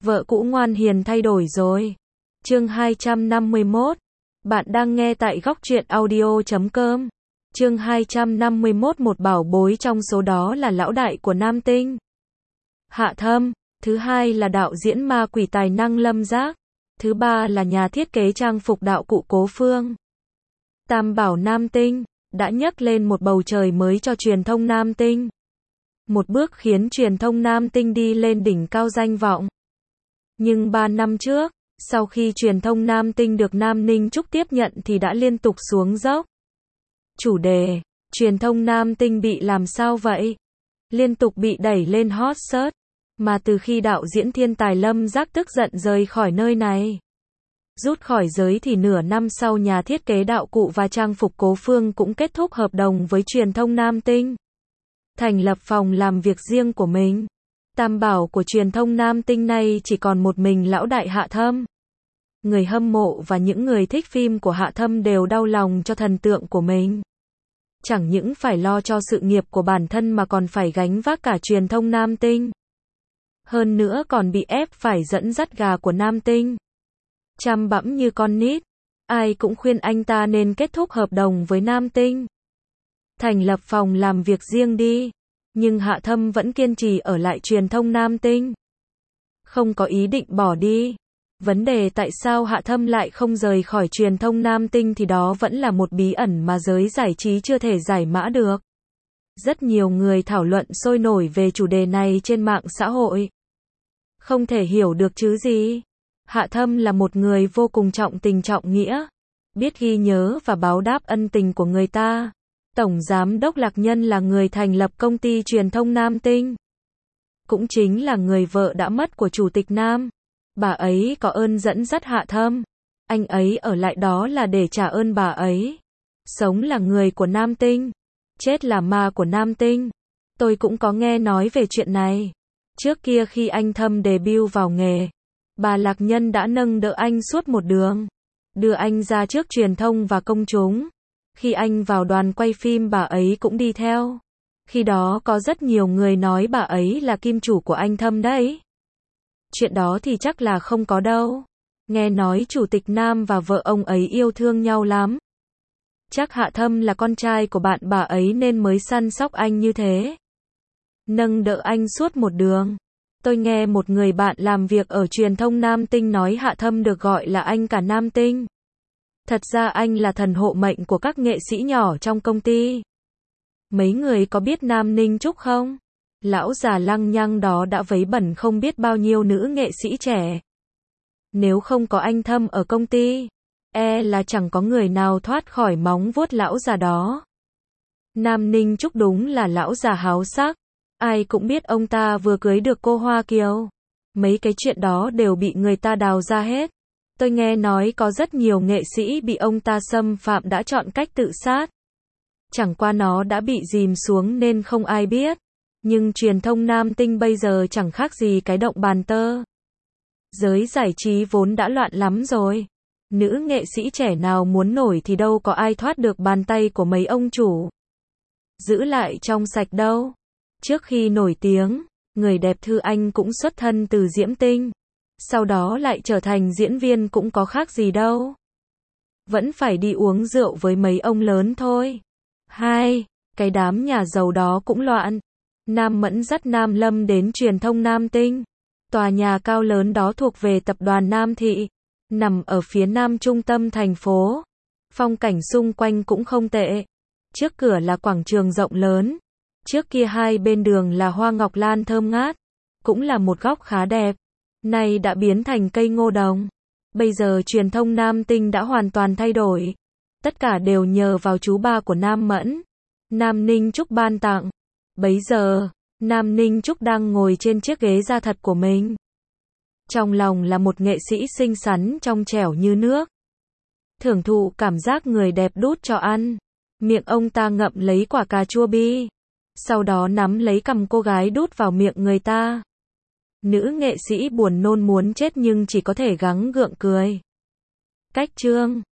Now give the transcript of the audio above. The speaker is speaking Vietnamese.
Vợ cũ ngoan hiền thay đổi rồi. Chương 251. Bạn đang nghe tại góc truyện audio.com. Chương 251. Một bảo bối trong số đó là lão đại của Nam Tinh, Hạ Thâm. Thứ hai là đạo diễn ma quỷ tài năng Lâm Giác. Thứ ba là nhà thiết kế trang phục đạo cụ Cố Phương. Tam bảo Nam Tinh đã nhấc lên một bầu trời mới cho truyền thông Nam Tinh. Một bước khiến truyền thông Nam Tinh đi lên đỉnh cao danh vọng. Nhưng 3 năm trước, sau khi truyền thông Nam Tinh được Nam Ninh Trúc tiếp nhận thì đã liên tục xuống dốc. Chủ đề, truyền thông Nam Tinh bị làm sao vậy? Liên tục bị đẩy lên hot search. Mà từ khi đạo diễn thiên tài Lâm Giác tức giận rời khỏi nơi này, rút khỏi giới thì nửa năm sau nhà thiết kế đạo cụ và trang phục Cố Phương cũng kết thúc hợp đồng với truyền thông Nam Tinh, thành lập phòng làm việc riêng của mình. Tam bảo của truyền thông Nam Tinh này chỉ còn một mình lão đại Hạ Thâm. Người hâm mộ và những người thích phim của Hạ Thâm đều đau lòng cho thần tượng của mình. Chẳng những phải lo cho sự nghiệp của bản thân mà còn phải gánh vác cả truyền thông Nam Tinh. Hơn nữa còn bị ép phải dẫn dắt gà của Nam Tinh. Chăm bẵm như con nít. Ai cũng khuyên anh ta nên kết thúc hợp đồng với Nam Tinh, thành lập phòng làm việc riêng đi. Nhưng Hạ Thâm vẫn kiên trì ở lại truyền thông Nam Tinh, không có ý định bỏ đi. Vấn đề tại sao Hạ Thâm lại không rời khỏi truyền thông Nam Tinh thì đó vẫn là một bí ẩn mà giới giải trí chưa thể giải mã được. Rất nhiều người thảo luận sôi nổi về chủ đề này trên mạng xã hội. Không thể hiểu được chứ gì. Hạ Thâm là một người vô cùng trọng tình trọng nghĩa, biết ghi nhớ và báo đáp ân tình của người ta. Tổng giám đốc Lạc Nhân là người thành lập công ty truyền thông Nam Tinh, cũng chính là người vợ đã mất của chủ tịch Nam. Bà ấy có ơn dẫn dắt Hạ Thâm. Anh ấy ở lại đó là để trả ơn bà ấy. Sống là người của Nam Tinh, chết là ma của Nam Tinh. Tôi cũng có nghe nói về chuyện này. Trước kia khi anh Thâm debut vào nghề, bà Lạc Nhân đã nâng đỡ anh suốt một đường, đưa anh ra trước truyền thông và công chúng. Khi anh vào đoàn quay phim bà ấy cũng đi theo. Khi đó có rất nhiều người nói bà ấy là kim chủ của anh Thâm đấy. Chuyện đó thì chắc là không có đâu. Nghe nói chủ tịch Nam và vợ ông ấy yêu thương nhau lắm. Chắc Hạ Thâm là con trai của bạn bà ấy nên mới săn sóc anh như thế, nâng đỡ anh suốt một đường. Tôi nghe một người bạn làm việc ở truyền thông Nam Tinh nói Hạ Thâm được gọi là anh cả Nam Tinh. Thật ra anh là thần hộ mệnh của các nghệ sĩ nhỏ trong công ty. Mấy người có biết Nam Ninh Trúc không? Lão già lăng nhăng đó đã vấy bẩn không biết bao nhiêu nữ nghệ sĩ trẻ. Nếu không có anh Thâm ở công ty, là chẳng có người nào thoát khỏi móng vuốt lão già đó. Nam Ninh Trúc đúng là lão già háo sắc. Ai cũng biết ông ta vừa cưới được cô Hoa Kiều. Mấy cái chuyện đó đều bị người ta đào ra hết. Tôi nghe nói có rất nhiều nghệ sĩ bị ông ta xâm phạm đã chọn cách tự sát. Chẳng qua nó đã bị dìm xuống nên không ai biết. Nhưng truyền thông Nam Tinh bây giờ chẳng khác gì cái động bàn tơ. Giới giải trí vốn đã loạn lắm rồi. Nữ nghệ sĩ trẻ nào muốn nổi thì đâu có ai thoát được bàn tay của mấy ông chủ. Giữ lại trong sạch đâu. Trước khi nổi tiếng, người đẹp Thư Anh cũng xuất thân từ Diễm Tinh. Sau đó lại trở thành diễn viên cũng có khác gì đâu. Vẫn phải đi uống rượu với mấy ông lớn thôi. Cái đám nhà giàu đó cũng loạn. Nam Mẫn dắt Nam Lâm đến truyền thông Nam Tinh. Tòa nhà cao lớn đó thuộc về tập đoàn Nam Thị, nằm ở phía nam trung tâm thành phố. Phong cảnh xung quanh cũng không tệ. Trước cửa là quảng trường rộng lớn. Trước kia hai bên đường là hoa ngọc lan thơm ngát, cũng là một góc khá đẹp. Nay đã biến thành cây ngô đồng. Bây giờ truyền thông Nam Tinh đã hoàn toàn thay đổi. Tất cả đều nhờ vào chú ba của Nam Mẫn, Nam Ninh Trúc ban tặng. Bấy giờ, Nam Ninh Trúc đang ngồi trên chiếc ghế da thật của mình. Trong lòng là một nghệ sĩ xinh xắn trong trẻo như nước. Thưởng thụ cảm giác người đẹp đút cho ăn. Miệng ông ta ngậm lấy quả cà chua bi. Sau đó nắm lấy cằm cô gái đút vào miệng người ta. Nữ nghệ sĩ buồn nôn muốn chết nhưng chỉ có thể gắng gượng cười. Cách chương